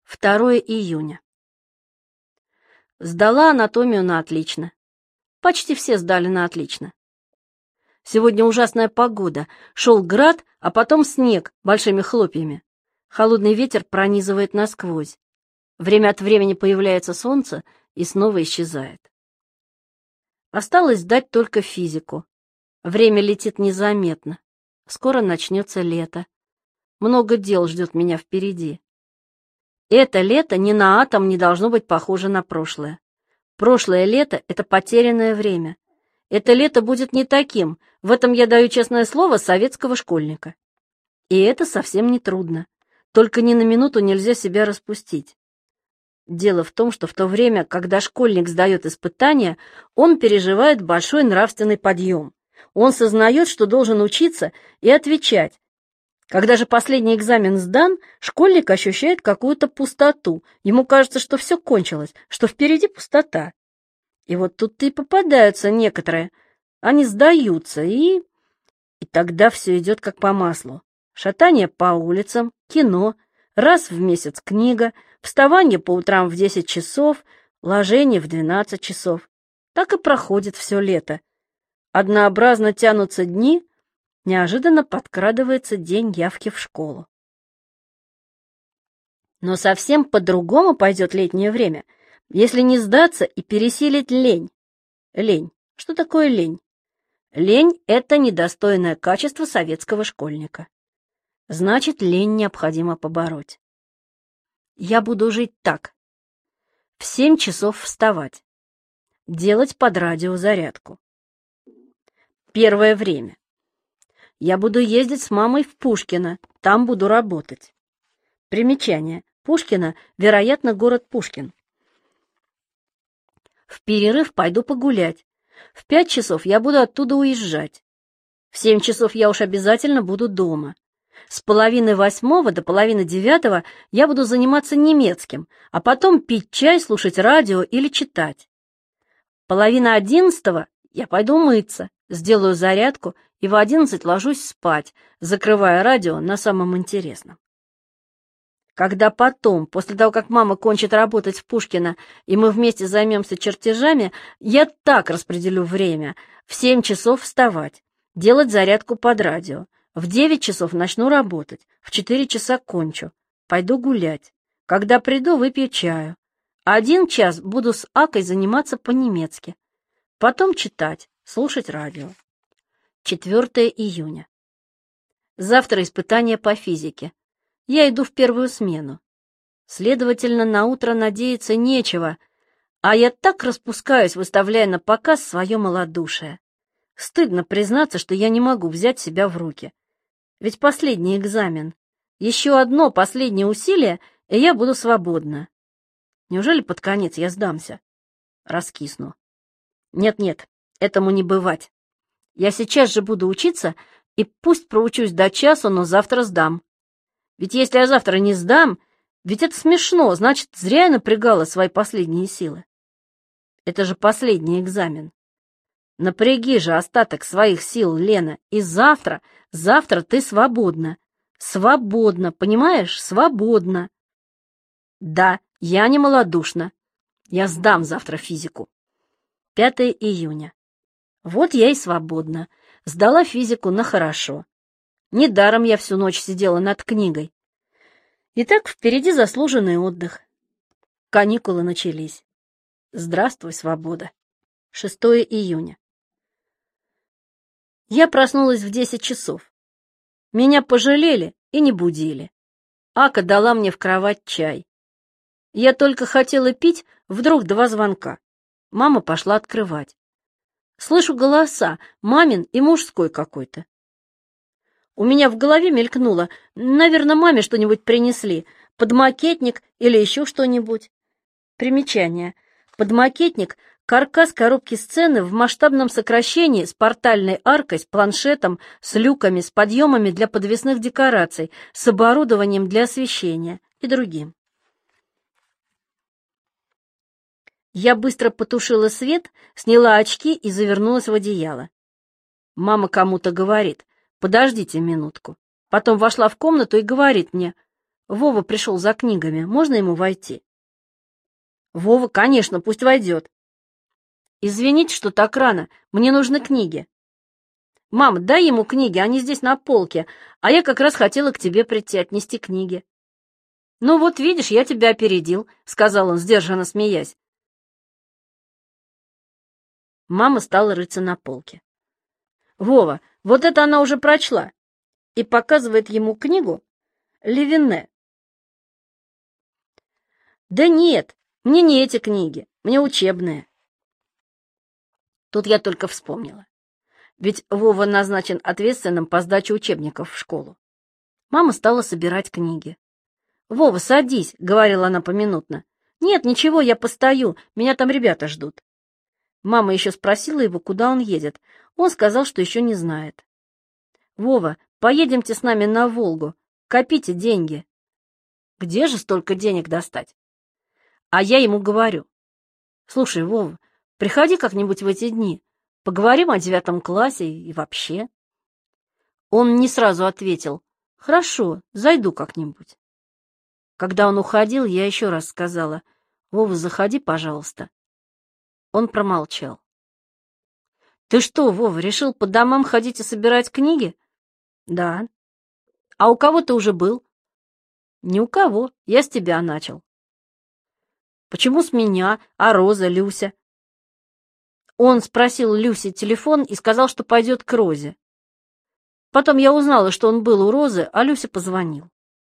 2 июня. Сдала анатомию на отлично. Почти все сдали на отлично. Сегодня ужасная погода. Шел град, а потом снег большими хлопьями. Холодный ветер пронизывает насквозь. Время от времени появляется солнце и снова исчезает. Осталось сдать только физику. Время летит незаметно. Скоро начнется лето. Много дел ждет меня впереди. Это лето ни на атом не должно быть похоже на прошлое. Прошлое лето — это потерянное время. Это лето будет не таким, в этом я даю честное слово советского школьника. И это совсем не трудно. Только ни на минуту нельзя себя распустить. Дело в том, что в то время, когда школьник сдает испытания, он переживает большой нравственный подъем. Он сознает, что должен учиться и отвечать. Когда же последний экзамен сдан, школьник ощущает какую-то пустоту. Ему кажется, что все кончилось, что впереди пустота. И вот тут-то и попадаются некоторые. Они сдаются, и тогда все идет как по маслу. Шатание по улицам, кино, раз в месяц книга, вставание по утрам в 10 часов, ложение в 12 часов. Так и проходит все лето. Однообразно тянутся дни, неожиданно подкрадывается день явки в школу. Но совсем по-другому пойдет летнее время, если не сдаться и пересилить лень. Лень. Что такое лень? Лень — это недостойное качество советского школьника. Значит, лень необходимо побороть. Я буду жить так. В 7 часов вставать. Делать под радио зарядку. Первое время. Я буду ездить с мамой в Пушкино, там буду работать. Примечание. Пушкино, вероятно, город Пушкин. В перерыв пойду погулять. В 5 часов я буду оттуда уезжать. В 7 часов я уж обязательно буду дома. С 7:30 до 8:30 я буду заниматься немецким, а потом пить чай, слушать радио или читать. 10:30 я пойду мыться, сделаю зарядку и в 11 ложусь спать, закрывая радио на самом интересном. Когда потом, после того, как мама кончит работать в Пушкино, и мы вместе займемся чертежами, я так распределю время. В 7 часов вставать, делать зарядку под радио. В 9 часов начну работать, в 4 часа кончу. Пойду гулять. Когда приду, выпью чаю. 1 час буду с Акой заниматься по-немецки. Потом читать, слушать радио. 4 июня. Завтра испытание по физике. Я иду в первую смену. Следовательно, на утро надеяться нечего, а я так распускаюсь, выставляя на показ свое малодушие. Стыдно признаться, что я не могу взять себя в руки. Ведь последний экзамен. Еще одно последнее усилие, и я буду свободна. Неужели под конец я сдамся? Раскисну. Нет, этому не бывать. Я сейчас же буду учиться, и пусть проучусь до часу, но завтра сдам. Ведь если я завтра не сдам, ведь это смешно, значит, зря я напрягала свои последние силы. Это же последний экзамен. Напряги же остаток своих сил, Лена, и завтра ты свободна. Свободна, понимаешь? Свободна. Да, я не малодушна. Я сдам завтра физику. 5 июня. Вот я и свободна. Сдала физику на хорошо. Недаром я всю ночь сидела над книгой. Итак, впереди заслуженный отдых. Каникулы начались. Здравствуй, свобода. 6 июня. Я проснулась в 10 часов. Меня пожалели и не будили. Ака дала мне в кровать чай. Я только хотела пить, вдруг 2 звонка. Мама пошла открывать. Слышу голоса, мамин и мужской какой-то. У меня в голове мелькнуло, наверное, маме что-нибудь принесли, подмакетник или еще что-нибудь. Примечание. Подмакетник — каркас коробки сцены в масштабном сокращении с портальной аркой, с планшетом, с люками, с подъемами для подвесных декораций, с оборудованием для освещения и другим. Я быстро потушила свет, сняла очки и завернулась в одеяло. Мама кому-то говорит: «Подождите минутку». Потом вошла в комнату и говорит мне: Вова пришел за книгами. Можно ему войти? Вова, конечно, пусть войдет. Извините, что так рано. Мне нужны книги. Мама, дай ему книги, они здесь на полке, а я как раз хотела к тебе прийти, отнести книги. Ну вот, видишь, я тебя опередил, сказал он, сдержанно смеясь. Мама стала рыться на полке. Вова, вот это она уже прочла. И показывает ему книгу Левине. Да нет, мне не эти книги, мне учебные. Тут я только вспомнила. Ведь Вова назначен ответственным по сдаче учебников в школу. Мама стала собирать книги. «Вова, садись», — говорила она поминутно. «Нет, ничего, я постою, меня там ребята ждут». Мама еще спросила его, куда он едет. Он сказал, что еще не знает. «Вова, поедемте с нами на Волгу, копите деньги». «Где же столько денег достать?» А я ему говорю: «Слушай, Вова, приходи как-нибудь в эти дни, поговорим о 9 классе и вообще». Он не сразу ответил: «Хорошо, зайду как-нибудь». Когда он уходил, я еще раз сказала: «Вова, заходи, пожалуйста». Он промолчал. «Ты что, Вова, решил по домам ходить и собирать книги?» «Да». «А у кого ты уже был?» «Ни у кого, я с тебя начал». «Почему с меня, а Роза, Люся?» Он спросил Люсе телефон и сказал, что пойдет к Розе. Потом я узнала, что он был у Розы, а Люся позвонил.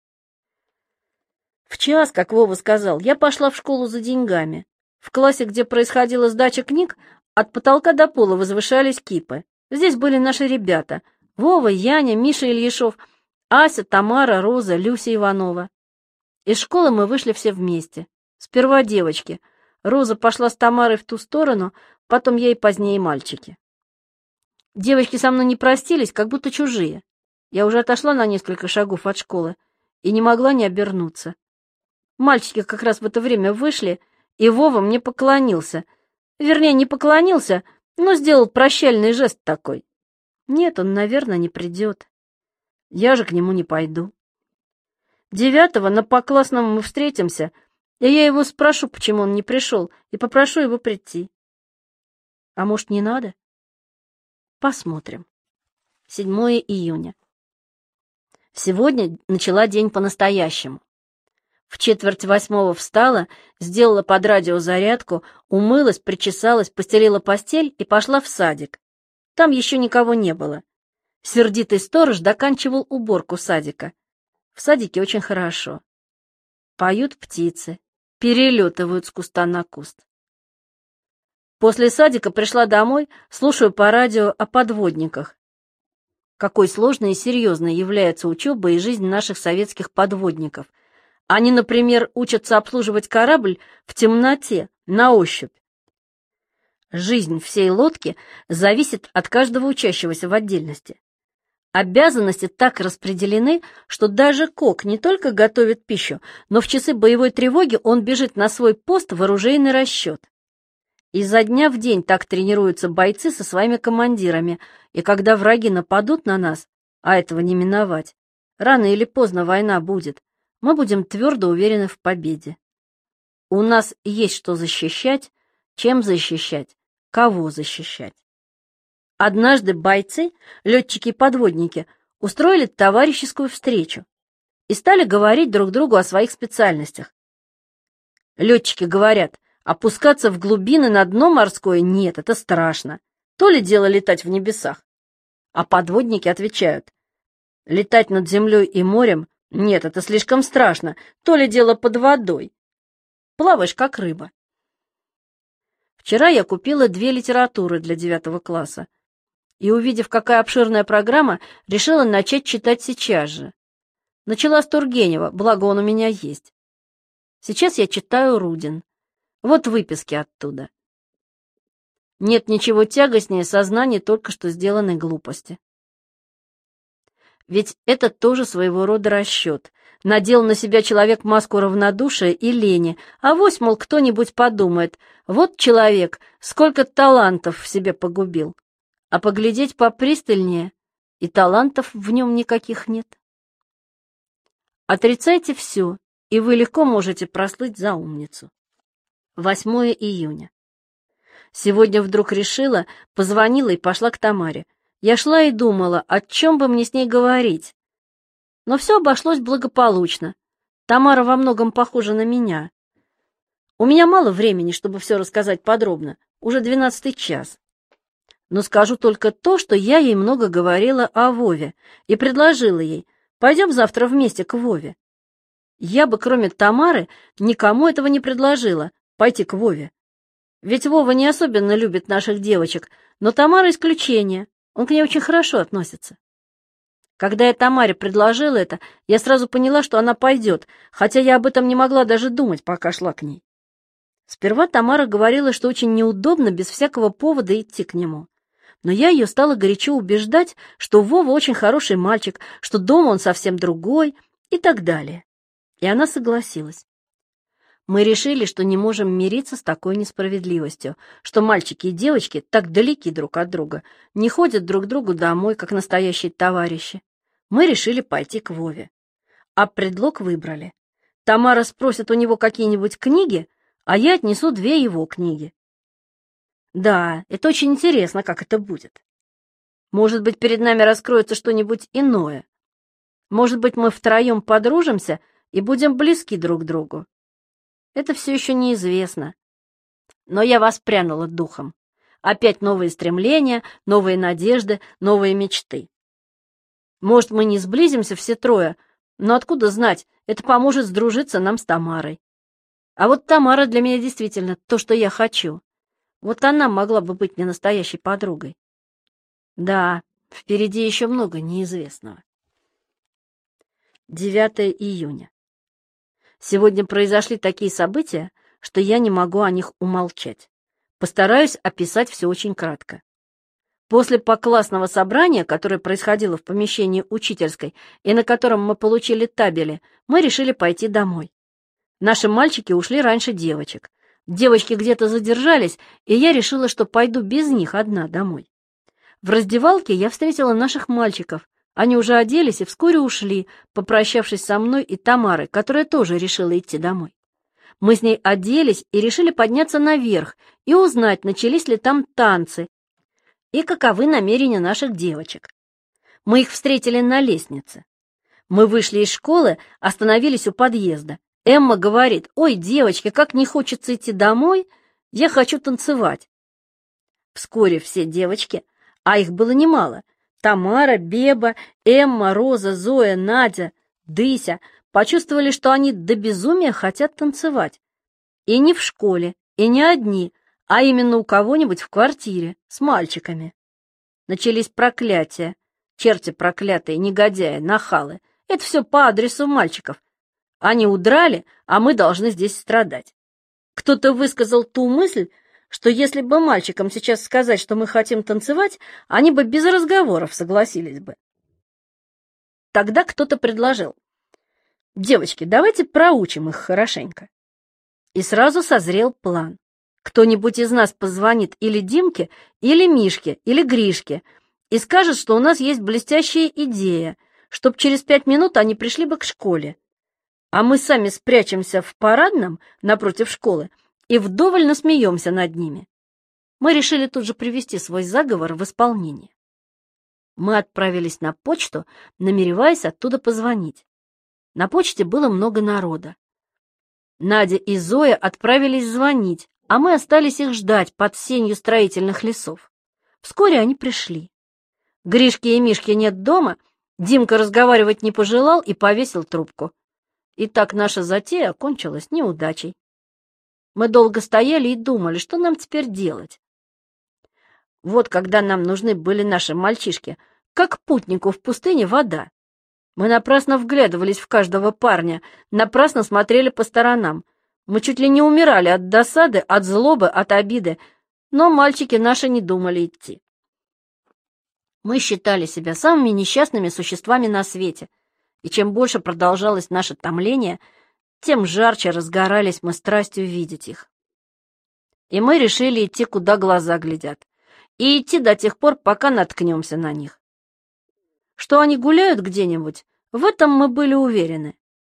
В час, как Вова сказал, я пошла в школу за деньгами. В классе, где происходила сдача книг, от потолка до пола возвышались кипы. Здесь были наши ребята: Вова, Яня, Миша Ильяшов, Ася, Тамара, Роза, Люся Иванова. Из школы мы вышли все вместе. Сперва девочки. Роза пошла с Тамарой в ту сторону, потом я и позднее мальчики. Девочки со мной не простились, как будто чужие. Я уже отошла на несколько шагов от школы и не могла не обернуться. Мальчики как раз в это время вышли, и Вова мне поклонился. Вернее, не поклонился, но сделал прощальный жест такой. Нет, он, наверное, не придет. Я же к нему не пойду. 9-го на Поклассном мы встретимся, и я его спрошу, почему он не пришел, и попрошу его прийти. А может, не надо? Посмотрим. 7 июня. Сегодня начала день по-настоящему. В 7:45 встала, сделала под радио зарядку, умылась, причесалась, постелила постель и пошла в садик. Там еще никого не было. Сердитый сторож доканчивал уборку садика. В садике очень хорошо. Поют птицы, перелетывают с куста на куст. После садика пришла домой, слушаю по радио о подводниках. Какой сложной и серьезной является учеба и жизнь наших советских подводников. Они, например, учатся обслуживать корабль в темноте, на ощупь. Жизнь всей лодки зависит от каждого учащегося в отдельности. Обязанности так распределены, что даже кок не только готовит пищу, но в часы боевой тревоги он бежит на свой пост в оружейный расчет. Изо дня в день так тренируются бойцы со своими командирами, и когда враги нападут на нас, а этого не миновать, рано или поздно война будет, мы будем твердо уверены в победе. У нас есть что защищать, чем защищать, кого защищать. Однажды бойцы, летчики и подводники, устроили товарищескую встречу и стали говорить друг другу о своих специальностях. Летчики говорят: опускаться в глубины на дно морское нет, это страшно. То ли дело летать в небесах. А подводники отвечают: летать над землей и морем нет, это слишком страшно, то ли дело под водой. Плаваешь, как рыба. Вчера я купила 2 литературы для 9 класса. И, увидев, какая обширная программа, решила начать читать сейчас же. Начала с Тургенева, благо он у меня есть. Сейчас я читаю Рудин. Вот выписки оттуда. Нет ничего тягостнее сознания только что сделанной глупости. Ведь это тоже своего рода расчет. Надел на себя человек маску равнодушия и лени, авось, мол, кто-нибудь подумает: вот человек, сколько талантов в себе погубил. А поглядеть попристальнее, и талантов в нем никаких нет. Отрицайте все, и вы легко можете прослыть за умницу. 8 июня. Сегодня вдруг решила, позвонила и пошла к Тамаре. Я шла и думала, о чем бы мне с ней говорить. Но все обошлось благополучно. Тамара во многом похожа на меня. У меня мало времени, чтобы все рассказать подробно. Уже 12 час. Но скажу только то, что я ей много говорила о Вове и предложила ей: пойдем завтра вместе к Вове. Я бы, кроме Тамары, никому этого не предложила, пойти к Вове. Ведь Вова не особенно любит наших девочек, но Тамара исключение, он к ней очень хорошо относится. Когда я Тамаре предложила это, я сразу поняла, что она пойдет, хотя я об этом не могла даже думать, пока шла к ней. Сперва Тамара говорила, что очень неудобно без всякого повода идти к нему. Но я ее стала горячо убеждать, что Вова очень хороший мальчик, что дома он совсем другой и так далее. И она согласилась. Мы решили, что не можем мириться с такой несправедливостью, что мальчики и девочки так далеки друг от друга, не ходят друг к другу домой, как настоящие товарищи. Мы решили пойти к Вове. А предлог выбрали. Тамара спросит у него какие-нибудь книги, а я отнесу 2 его книги. Да, это очень интересно, как это будет. Может быть, перед нами раскроется что-нибудь иное. Может быть, мы втроем подружимся и будем близки друг к другу. Это все еще неизвестно. Но я воспрянула духом. Опять новые стремления, новые надежды, новые мечты. Может, мы не сблизимся все трое, но откуда знать, это поможет сдружиться нам с Тамарой. А вот Тамара для меня действительно то, что я хочу. Вот она могла бы быть мне настоящей подругой. Да, впереди еще много неизвестного. 9 июня. Сегодня произошли такие события, что я не могу о них умолчать. Постараюсь описать все очень кратко. После поклассного собрания, которое происходило в помещении учительской и на котором мы получили табели, мы решили пойти домой. Наши мальчики ушли раньше девочек. Девочки где-то задержались, и я решила, что пойду без них одна домой. В раздевалке я встретила наших мальчиков. Они уже оделись и вскоре ушли, попрощавшись со мной и Тамарой, которая тоже решила идти домой. Мы с ней оделись и решили подняться наверх и узнать, начались ли там танцы и каковы намерения наших девочек. Мы их встретили на лестнице. Мы вышли из школы, остановились у подъезда. Эмма говорит: «Ой, девочки, как не хочется идти домой, я хочу танцевать». Вскоре все девочки, а их было немало, Тамара, Беба, Эмма, Роза, Зоя, Надя, Дыся, почувствовали, что они до безумия хотят танцевать. И не в школе, и не одни, а именно у кого-нибудь в квартире, с мальчиками. Начались проклятия. Черти проклятые, негодяи, нахалы. Это все по адресу мальчиков. Они удрали, а мы должны здесь страдать. Кто-то высказал ту мысль, что если бы мальчикам сейчас сказать, что мы хотим танцевать, они бы без разговоров согласились бы. Тогда кто-то предложил: «Девочки, давайте проучим их хорошенько». И сразу созрел план. Кто-нибудь из нас позвонит или Димке, или Мишке, или Гришке и скажет, что у нас есть блестящая идея, чтоб через 5 минут они пришли бы к школе. А мы сами спрячемся в парадном напротив школы и вдоволь насмеемся над ними. Мы решили тут же привести свой заговор в исполнение. Мы отправились на почту, намереваясь оттуда позвонить. На почте было много народа. Надя и Зоя отправились звонить, а мы остались их ждать под сенью строительных лесов. Вскоре они пришли. Гришки и Мишки нет дома, Димка разговаривать не пожелал и повесил трубку. И так наша затея окончилась неудачей. Мы долго стояли и думали, что нам теперь делать. Вот когда нам нужны были наши мальчишки, как путнику в пустыне вода. Мы напрасно вглядывались в каждого парня, напрасно смотрели по сторонам. Мы чуть ли не умирали от досады, от злобы, от обиды, но мальчики наши не думали идти. Мы считали себя самыми несчастными существами на свете, и чем больше продолжалось наше томление, тем жарче разгорались мы страстью видеть их. И мы решили идти, куда глаза глядят, и идти до тех пор, пока наткнемся на них. Что они гуляют где-нибудь, в этом мы были уверены.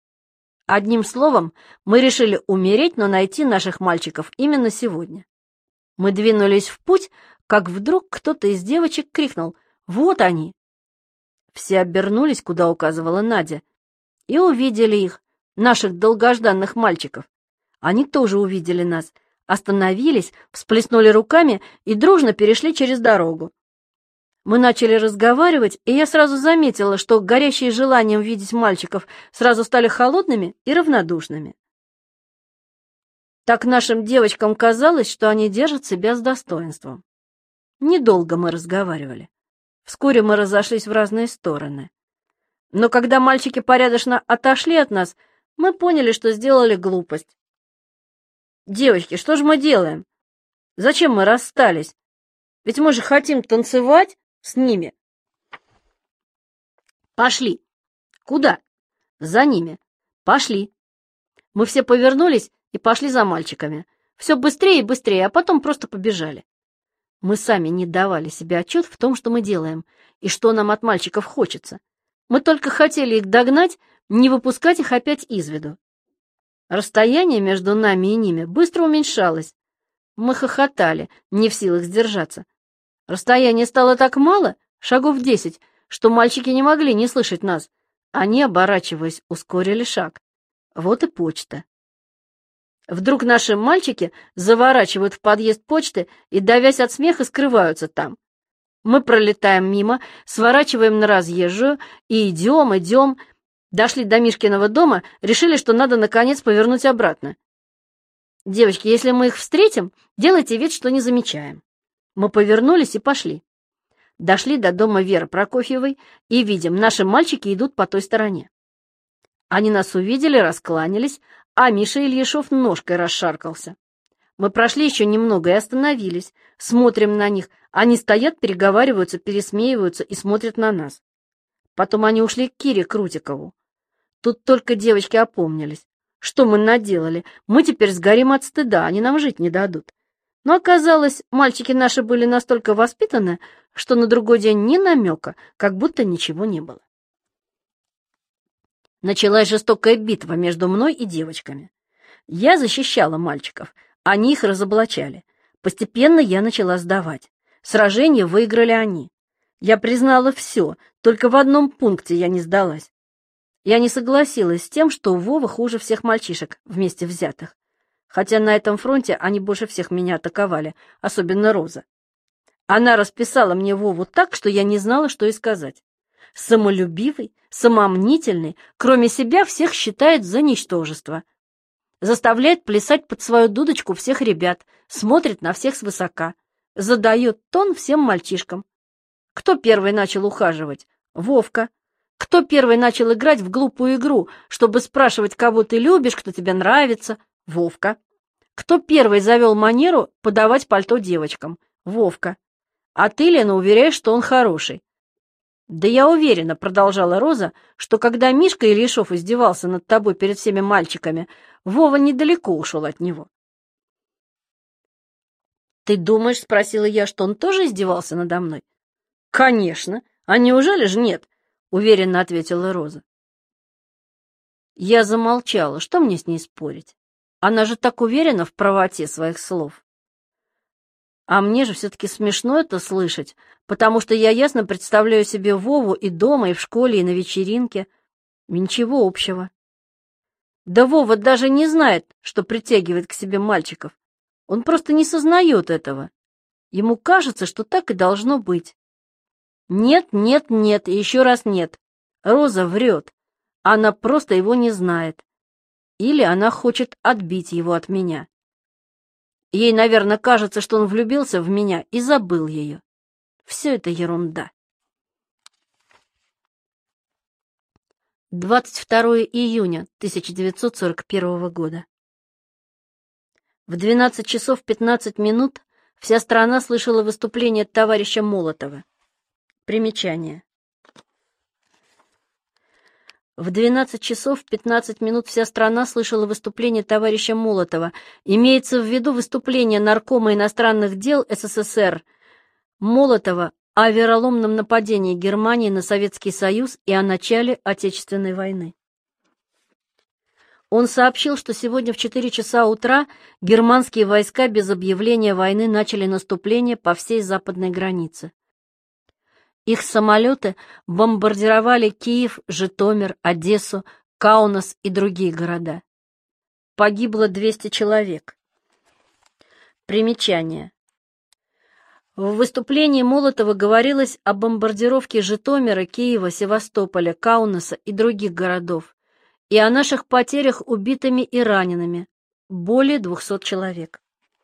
Одним словом, мы решили умереть, но найти наших мальчиков именно сегодня. Мы двинулись в путь, как вдруг кто-то из девочек крикнул: «Вот они!» Все обернулись, куда указывала Надя, и увидели их, наших долгожданных мальчиков. Они тоже увидели нас, остановились, всплеснули руками и дружно перешли через дорогу. Мы начали разговаривать, и я сразу заметила, что горящие желанием видеть мальчиков сразу стали холодными и равнодушными. Так нашим девочкам казалось, что они держат себя с достоинством. Недолго мы разговаривали. Вскоре мы разошлись в разные стороны. Но когда мальчики порядочно отошли от нас, мы поняли, что сделали глупость. «Девочки, что же мы делаем? Зачем мы расстались? Ведь мы же хотим танцевать с ними». «Пошли». «Куда?» «За ними». «Пошли». Мы все повернулись и пошли за мальчиками. Все быстрее и быстрее, а потом просто побежали. Мы сами не давали себе отчет в том, что мы делаем, и что нам от мальчиков хочется. Мы только хотели их догнать, не выпускать их опять из виду. Расстояние между нами и ними быстро уменьшалось. Мы хохотали, не в силах сдержаться. Расстояние стало так мало, шагов 10, что мальчики не могли не слышать нас. Они, оборачиваясь, ускорили шаг. Вот и почта. Вдруг наши мальчики заворачивают в подъезд почты и, давясь от смеха, скрываются там. Мы пролетаем мимо, сворачиваем на разъезжую и идем. Дошли до Мишкиного дома, решили, что надо, наконец, повернуть обратно. «Девочки, если мы их встретим, делайте вид, что не замечаем». Мы повернулись и пошли. Дошли до дома Веры Прокофьевой и видим, наши мальчики идут по той стороне. Они нас увидели, раскланялись, а Миша Ильяшов ножкой расшаркался. Мы прошли еще немного и остановились, смотрим на них. Они стоят, переговариваются, пересмеиваются и смотрят на нас. Потом они ушли к Кире Крутикову. Тут только девочки опомнились. Что мы наделали? Мы теперь сгорим от стыда, они нам жить не дадут. Но оказалось, мальчики наши были настолько воспитаны, что на другой день ни намека, как будто ничего не было. Началась жестокая битва между мной и девочками. Я защищала мальчиков, они их разоблачали. Постепенно я начала сдавать. Сражение выиграли они. Я признала все, только в одном пункте я не сдалась. Я не согласилась с тем, что Вова хуже всех мальчишек, вместе взятых. Хотя на этом фронте они больше всех меня атаковали, особенно Роза. Она расписала мне Вову так, что я не знала, что и сказать. Самолюбивый, самомнительный, кроме себя всех считает за ничтожество. Заставляет плясать под свою дудочку всех ребят, смотрит на всех свысока, задает тон всем мальчишкам. Кто первый начал ухаживать? Вовка. Кто первый начал играть в глупую игру, чтобы спрашивать, кого ты любишь, кто тебе нравится? Вовка. Кто первый завел манеру подавать пальто девочкам? Вовка. А ты, Лена, уверяешь, что он хороший. Да я уверена, продолжала Роза, что когда Мишка Ильяшов издевался над тобой перед всеми мальчиками, Вова недалеко ушел от него. Ты думаешь, спросила я, что он тоже издевался надо мной? Конечно. А неужели же нет? Уверенно ответила Роза. Я замолчала. Что мне с ней спорить? Она же так уверена в правоте своих слов. А мне же все-таки смешно это слышать, потому что я ясно представляю себе Вову и дома, и в школе, и на вечеринке. Ничего общего. Да Вова даже не знает, что притягивает к себе мальчиков. Он просто не сознает этого. Ему кажется, что так и должно быть. Нет, нет, нет и еще раз нет. Роза врет. Она просто его не знает. Или она хочет отбить его от меня. Ей, наверное, кажется, что он влюбился в меня и забыл ее. Все это ерунда. 22 июня 1941 года. В 12 часов 15 минут вся страна слышала выступление товарища Молотова. Примечание. В 12 часов 15 минут вся страна слышала выступление товарища Молотова. Имеется в виду выступление Наркома иностранных дел СССР Молотова о вероломном нападении Германии на Советский Союз и о начале Отечественной войны. Он сообщил, что сегодня в 4 часа утра германские войска без объявления войны начали наступление по всей западной границе. Их самолеты бомбардировали Киев, Житомир, Одессу, Каунас и другие города. Погибло 200 человек. Примечание. В выступлении Молотова говорилось о бомбардировке Житомира, Киева, Севастополя, Каунаса и других городов, и о наших потерях убитыми и ранеными, более 200 человек.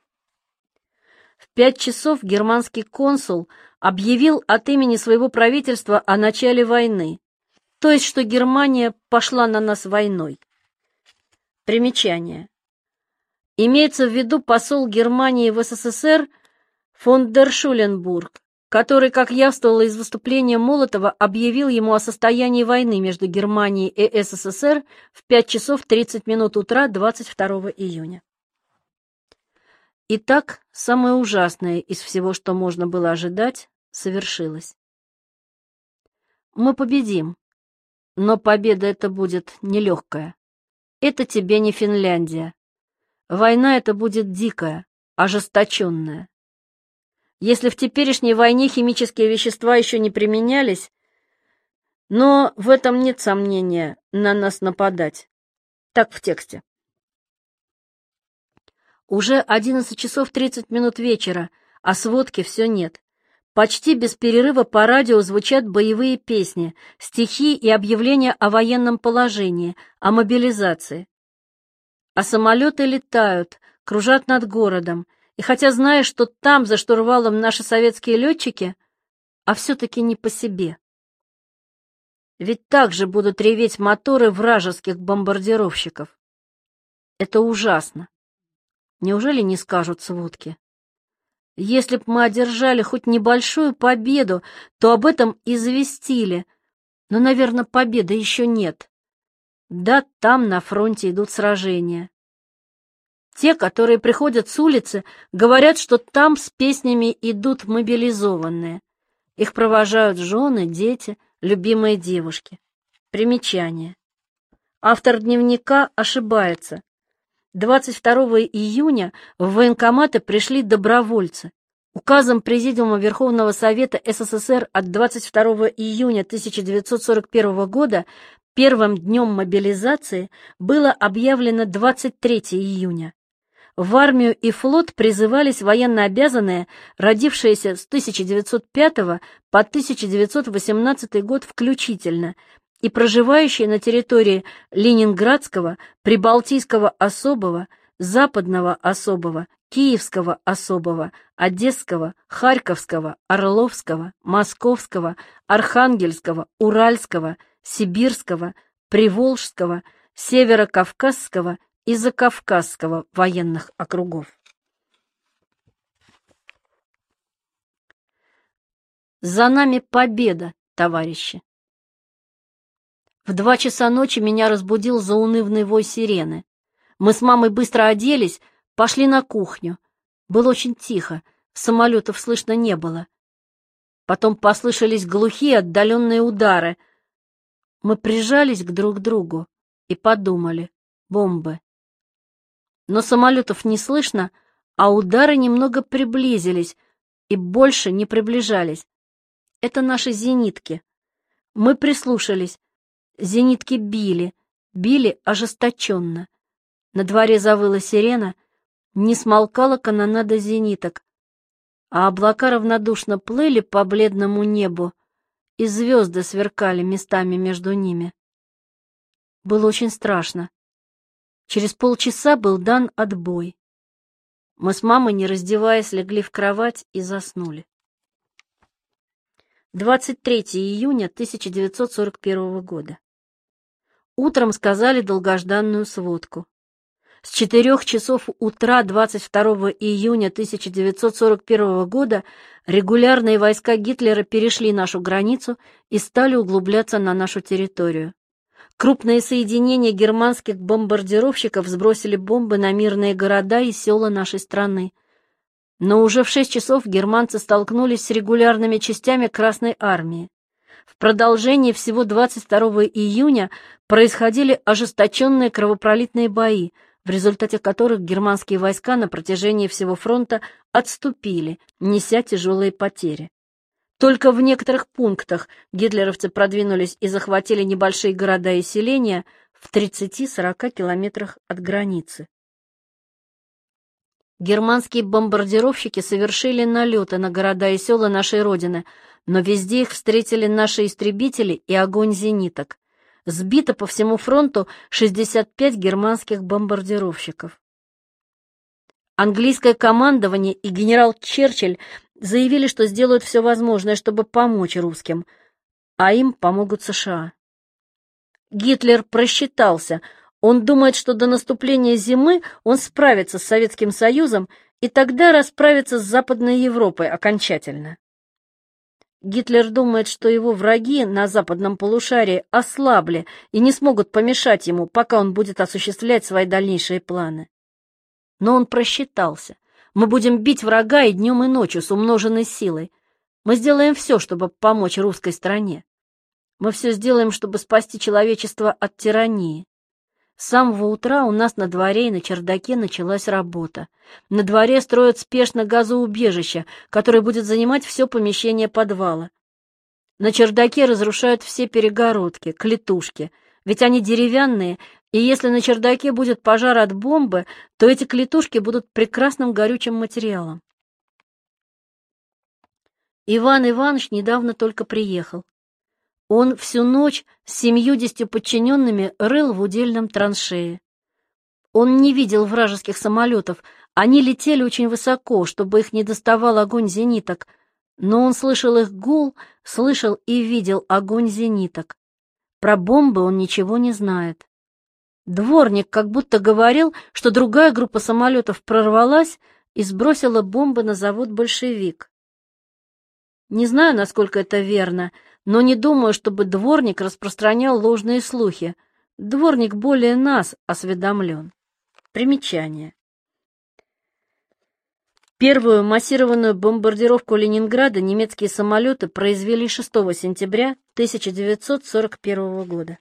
В 5 часов германский консул объявил от имени своего правительства о начале войны, то есть, что Германия пошла на нас войной. Примечание. Имеется в виду посол Германии в СССР фон дер Шуленбург, который, как явствовало из выступления Молотова, объявил ему о состоянии войны между Германией и СССР в 5 часов 30 минут утра 22 июня. Итак, самое ужасное из всего, что можно было ожидать, совершилось. Мы победим, но победа эта будет нелегкая. Это тебе не Финляндия. Война эта будет дикая, ожесточенная. Если в теперешней войне химические вещества еще не применялись, но в этом нет сомнения на нас нападать. Так в тексте. Уже 11 часов 30 минут вечера, а сводки все нет. Почти без перерыва по радио звучат боевые песни, стихи и объявления о военном положении, о мобилизации. А самолеты летают, кружат над городом, и хотя знаешь, что там за штурвалом наши советские летчики, а все-таки не по себе. Ведь так же будут реветь моторы вражеских бомбардировщиков. Это ужасно. Неужели не скажут сводки? Если б мы одержали хоть небольшую победу, то об этом известили. Но, наверное, победы еще нет. Да, там на фронте идут сражения. Те, которые приходят с улицы, говорят, что там с песнями идут мобилизованные. Их провожают жены, дети, любимые девушки. Примечание. Автор дневника ошибается. 22 июня в военкоматы пришли добровольцы. Указом Президиума Верховного Совета СССР от 22 июня 1941 года первым днем мобилизации было объявлено 23 июня. В армию и флот призывались военнообязанные, родившиеся с 1905 по 1918 год включительно, и проживающие на территории Ленинградского, Прибалтийского особого, Западного особого, Киевского особого, Одесского, Харьковского, Орловского, Московского, Архангельского, Уральского, Сибирского, Приволжского, Северокавказского и Закавказского военных округов. За нами победа, товарищи! В 2 часа ночи меня разбудил заунывный вой сирены. Мы с мамой быстро оделись, пошли на кухню. Было очень тихо, самолетов слышно не было. Потом послышались глухие отдаленные удары. Мы прижались друг к другу и подумали: бомбы. Но самолетов не слышно, а удары немного приблизились и больше не приближались. Это наши зенитки. Мы прислушались. Зенитки били ожесточенно. На дворе завыла сирена, не смолкала канонада зениток, а облака равнодушно плыли по бледному небу, и звезды сверкали местами между ними. Было очень страшно. Через полчаса был дан отбой. Мы с мамой, не раздеваясь, легли в кровать и заснули. 23 июня 1941 года. Утром сказали долгожданную сводку. С 4 часов утра 22 июня 1941 года регулярные войска Гитлера перешли нашу границу и стали углубляться на нашу территорию. Крупные соединения германских бомбардировщиков сбросили бомбы на мирные города и села нашей страны. Но уже в 6 часов германцы столкнулись с регулярными частями Красной Армии. В продолжении всего 22 июня происходили ожесточенные кровопролитные бои, в результате которых германские войска на протяжении всего фронта отступили, неся тяжелые потери. Только в некоторых пунктах гитлеровцы продвинулись и захватили небольшие города и селения в 30-40 километрах от границы. Германские бомбардировщики совершили налеты на города и села нашей Родины, но везде их встретили наши истребители и огонь зениток. Сбито по всему фронту 65 германских бомбардировщиков. Английское командование и генерал Черчилль заявили, что сделают все возможное, чтобы помочь русским, а им помогут США. Гитлер просчитался. Он думает, что до наступления зимы он справится с Советским Союзом и тогда расправится с Западной Европой окончательно. Гитлер думает, что его враги на западном полушарии ослабли и не смогут помешать ему, пока он будет осуществлять свои дальнейшие планы. Но он просчитался. Мы будем бить врага и днем, и ночью с умноженной силой. Мы сделаем все, чтобы помочь русской стране. Мы все сделаем, чтобы спасти человечество от тирании. С самого утра у нас на дворе и на чердаке началась работа. На дворе строят спешно газоубежище, которое будет занимать все помещение подвала. На чердаке разрушают все перегородки, клетушки, ведь они деревянные, и если на чердаке будет пожар от бомбы, то эти клетушки будут прекрасным горючим материалом. Иван Иванович недавно только приехал. Он всю ночь с 70 подчиненными рыл в удельном траншее. Он не видел вражеских самолетов, они летели очень высоко, чтобы их не доставал огонь зениток, но он слышал их гул, слышал и видел огонь зениток. Про бомбы он ничего не знает. Дворник как будто говорил, что другая группа самолетов прорвалась и сбросила бомбы на завод «Большевик». Не знаю, насколько это верно, но не думаю, чтобы дворник распространял ложные слухи. Дворник более нас осведомлен. Примечание. Первую массированную бомбардировку Ленинграда немецкие самолеты произвели 6 сентября 1941 года.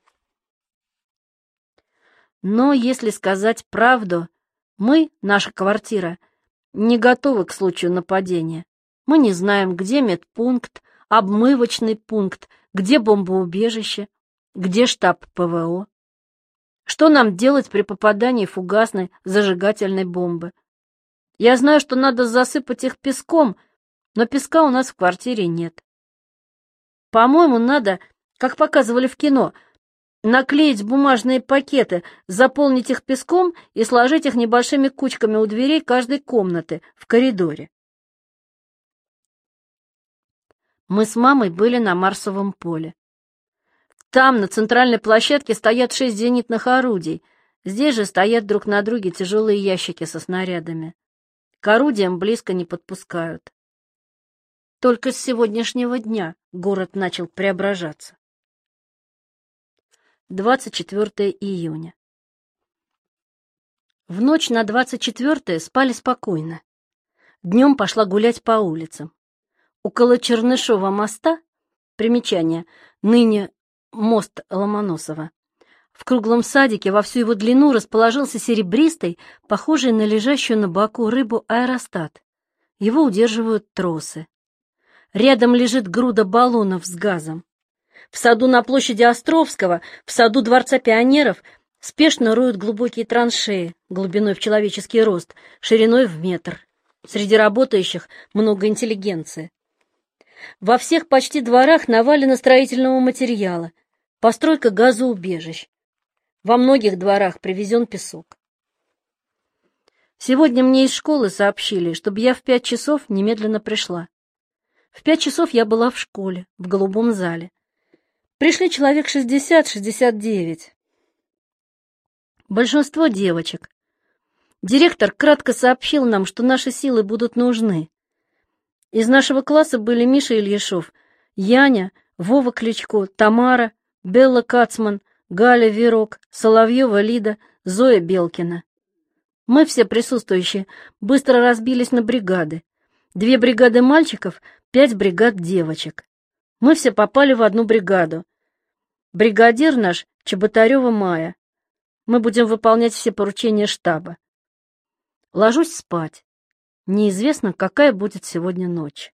Но, если сказать правду, мы, наша квартира, не готовы к случаю нападения. Мы не знаем, где медпункт, обмывочный пункт, где бомбоубежище, где штаб ПВО. Что нам делать при попадании фугасной зажигательной бомбы? Я знаю, что надо засыпать их песком, но песка у нас в квартире нет. По-моему, надо, как показывали в кино, наклеить бумажные пакеты, заполнить их песком и сложить их небольшими кучками у дверей каждой комнаты в коридоре. Мы с мамой были на Марсовом поле. Там, на центральной площадке, стоят 6 зенитных орудий. Здесь же стоят друг на друге тяжелые ящики со снарядами. К орудиям близко не подпускают. Только с сегодняшнего дня город начал преображаться. 24 июня. В ночь на 24-е спали спокойно. Днем пошла гулять по улицам. Около Чернышова моста, примечание, ныне мост Ломоносова, в круглом садике во всю его длину расположился серебристый, похожий на лежащую на боку рыбу аэростат. Его удерживают тросы. Рядом лежит груда баллонов с газом. В саду на площади Островского, в саду Дворца пионеров спешно роют глубокие траншеи глубиной в человеческий рост, шириной в метр. Среди работающих много интеллигенции. Во всех почти дворах навалено строительного материала, постройка газоубежищ. Во многих дворах привезен песок. Сегодня мне из школы сообщили, чтобы я в 5 часов немедленно пришла. В 5 часов я была в школе, в голубом зале. Пришли человек 60-69. Большинство девочек. Директор кратко сообщил нам, что наши силы будут нужны. Из нашего класса были Миша Ильяшов, Яня, Вова Кличко, Тамара, Белла Кацман, Галя Верок, Соловьева Лида, Зоя Белкина. Мы все присутствующие быстро разбились на бригады. 2 бригады мальчиков, 5 бригад девочек. Мы все попали в одну бригаду. Бригадир наш Чеботарева Майя. Мы будем выполнять все поручения штаба. Ложусь спать. Неизвестно, какая будет сегодня ночь.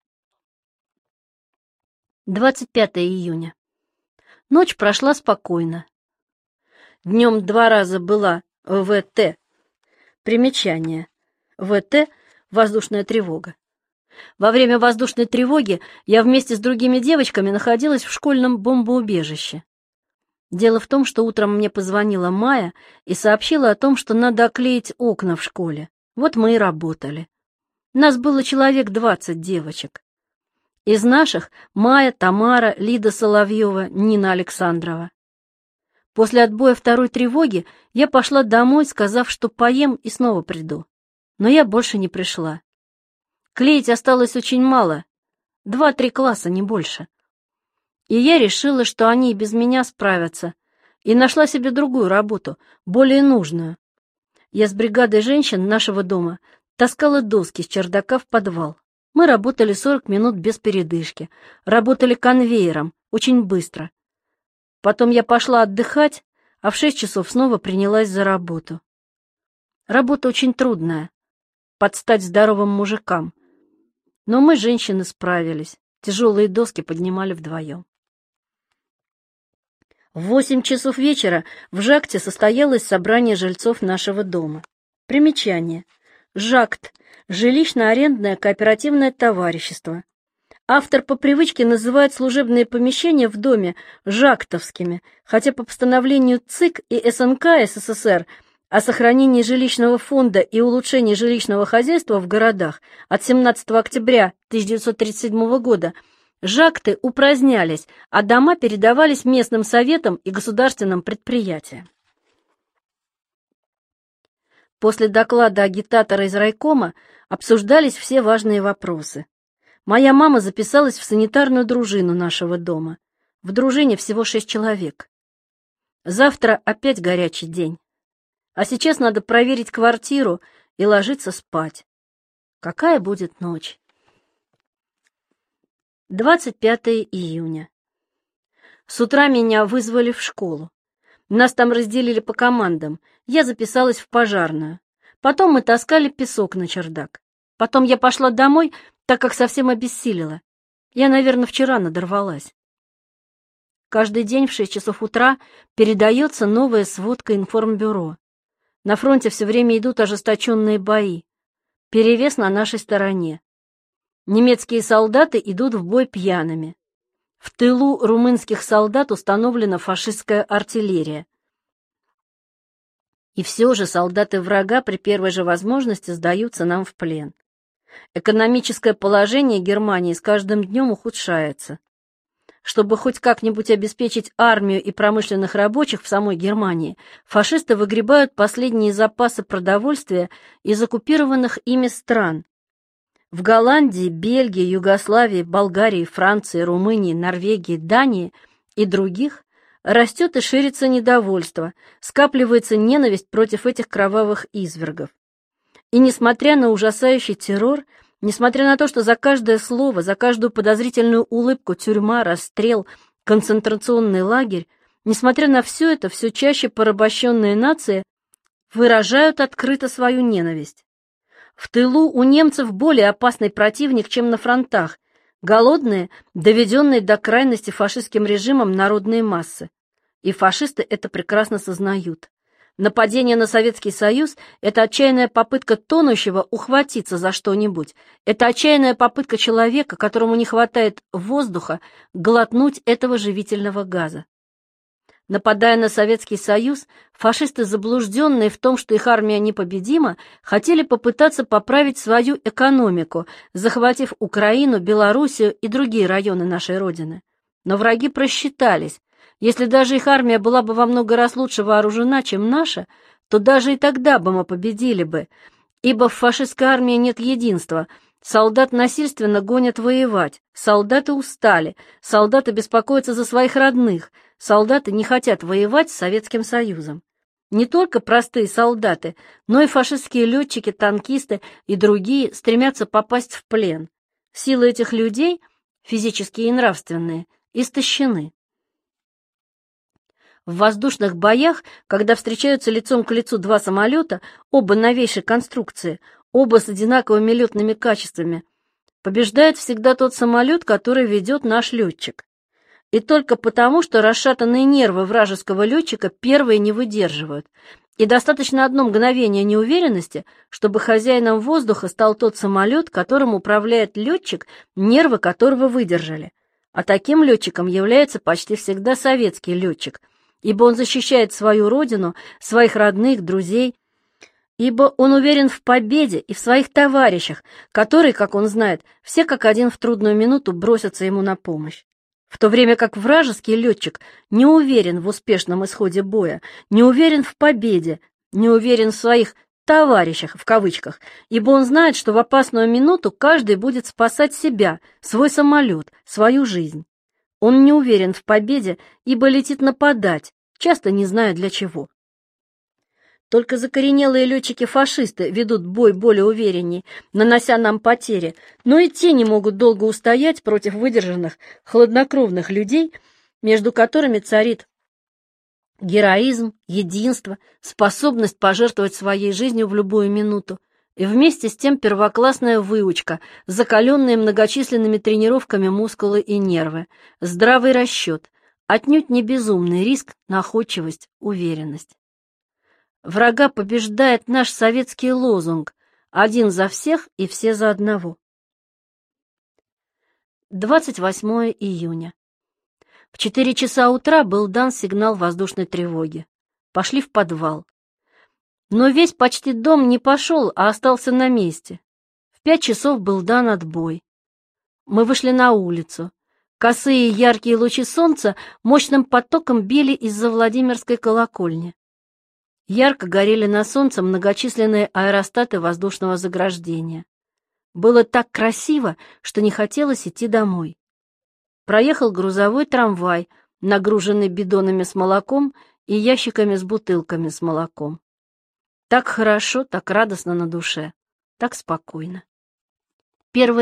25 июня. Ночь прошла спокойно. Днем 2 раза была ВТ. Примечание. ВТ — воздушная тревога. Во время воздушной тревоги я вместе с другими девочками находилась в школьном бомбоубежище. Дело в том, что утром мне позвонила Майя и сообщила о том, что надо оклеить окна в школе. Вот мы и работали. Нас было человек 20 девочек. Из наших — Майя, Тамара, Лида Соловьева, Нина Александрова. После отбоя 2-й тревоги я пошла домой, сказав, что поем и снова приду. Но я больше не пришла. Клеить осталось очень мало, 2-3 класса, не больше. И я решила, что они и без меня справятся, и нашла себе другую работу, более нужную. Я с бригадой женщин нашего дома таскала доски с чердака в подвал. Мы работали 40 минут без передышки, работали конвейером, очень быстро. Потом я пошла отдыхать, а в 6 часов снова принялась за работу. Работа очень трудная, под стать здоровым мужикам. Но мы, женщины, справились, тяжелые доски поднимали вдвоем. В 8 часов вечера в ЖАКТе состоялось собрание жильцов нашего дома. Примечание. ЖАКТ – жилищно-арендное кооперативное товарищество. Автор по привычке называет служебные помещения в доме жактовскими, хотя по постановлению ЦИК и СНК СССР о сохранении жилищного фонда и улучшении жилищного хозяйства в городах от 17 октября 1937 года жакты упразднялись, а дома передавались местным советам и государственным предприятиям. После доклада агитатора из райкома обсуждались все важные вопросы. Моя мама записалась в санитарную дружину нашего дома. В дружине всего 6 человек. Завтра опять горячий день. А сейчас надо проверить квартиру и ложиться спать. Какая будет ночь? 25 июня. С утра меня вызвали в школу. Нас там разделили по командам. Я записалась в пожарную. Потом мы таскали песок на чердак. Потом я пошла домой, так как совсем обессилила. Я, наверное, вчера надорвалась. Каждый день в 6 часов утра передается новая сводка информбюро. На фронте все время идут ожесточенные бои. Перевес на нашей стороне. Немецкие солдаты идут в бой пьяными. В тылу румынских солдат установлена фашистская артиллерия. И все же солдаты врага при первой же возможности сдаются нам в плен. Экономическое положение Германии с каждым днем ухудшается. Чтобы хоть как-нибудь обеспечить армию и промышленных рабочих в самой Германии, фашисты выгребают последние запасы продовольствия из оккупированных ими стран. В Голландии, Бельгии, Югославии, Болгарии, Франции, Румынии, Норвегии, Дании и других растет и ширится недовольство, скапливается ненависть против этих кровавых извергов. И несмотря на ужасающий террор, несмотря на то, что за каждое слово, за каждую подозрительную улыбку тюрьма, расстрел, концентрационный лагерь, несмотря на все это, все чаще порабощенные нации выражают открыто свою ненависть. В тылу у немцев более опасный противник, чем на фронтах, голодные, доведенные до крайности фашистским режимом народные массы. И фашисты это прекрасно сознают. Нападение на Советский Союз – это отчаянная попытка тонущего ухватиться за что-нибудь. Это отчаянная попытка человека, которому не хватает воздуха, глотнуть этого живительного газа. Нападая на Советский Союз, фашисты, заблужденные в том, что их армия непобедима, хотели попытаться поправить свою экономику, захватив Украину, Белоруссию и другие районы нашей Родины. Но враги просчитались. Если даже их армия была бы во много раз лучше вооружена, чем наша, то даже и тогда бы мы победили бы, ибо в фашистской армии нет единства. Солдат насильственно гонят воевать, солдаты устали, солдаты беспокоятся за своих родных, солдаты не хотят воевать с Советским Союзом. Не только простые солдаты, но и фашистские летчики, танкисты и другие стремятся попасть в плен. Сила этих людей физические и нравственные, истощены. В воздушных боях, когда встречаются лицом к лицу два самолета, оба новейшей конструкции, оба с одинаковыми летными качествами, побеждает всегда тот самолет, который ведет наш летчик. И только потому, что расшатанные нервы вражеского летчика первые не выдерживают. И достаточно одно мгновение неуверенности, чтобы хозяином воздуха стал тот самолет, которым управляет летчик, нервы которого выдержали. А таким летчиком является почти всегда советский летчик, ибо он защищает свою родину, своих родных, друзей, ибо он уверен в победе и в своих товарищах, которые, как он знает, все как один в трудную минуту бросятся ему на помощь. В то время как вражеский летчик не уверен в успешном исходе боя, не уверен в победе, не уверен в своих «товарищах», в кавычках, ибо он знает, что в опасную минуту каждый будет спасать себя, свой самолет, свою жизнь. Он не уверен в победе, ибо летит нападать, часто не зная для чего. Только закоренелые летчики-фашисты ведут бой более уверенней, нанося нам потери, но и те не могут долго устоять против выдержанных, хладнокровных людей, между которыми царит героизм, единство, способность пожертвовать своей жизнью в любую минуту, и вместе с тем первоклассная выучка, закаленные многочисленными тренировками мускулы и нервы, здравый расчет, отнюдь не безумный риск, находчивость, уверенность. Врага побеждает наш советский лозунг «Один за всех и все за одного». 28 июня. В 4 часа утра был дан сигнал воздушной тревоги. Пошли в подвал. Но весь почти дом не пошел, а остался на месте. В 5 часов был дан отбой. Мы вышли на улицу. Косые яркие лучи солнца мощным потоком били из-за Владимирской колокольни. Ярко горели на солнце многочисленные аэростаты воздушного заграждения. Было так красиво, что не хотелось идти домой. Проехал грузовой трамвай, нагруженный бидонами с молоком и ящиками с бутылками с молоком. Так хорошо, так радостно на душе, так спокойно. 1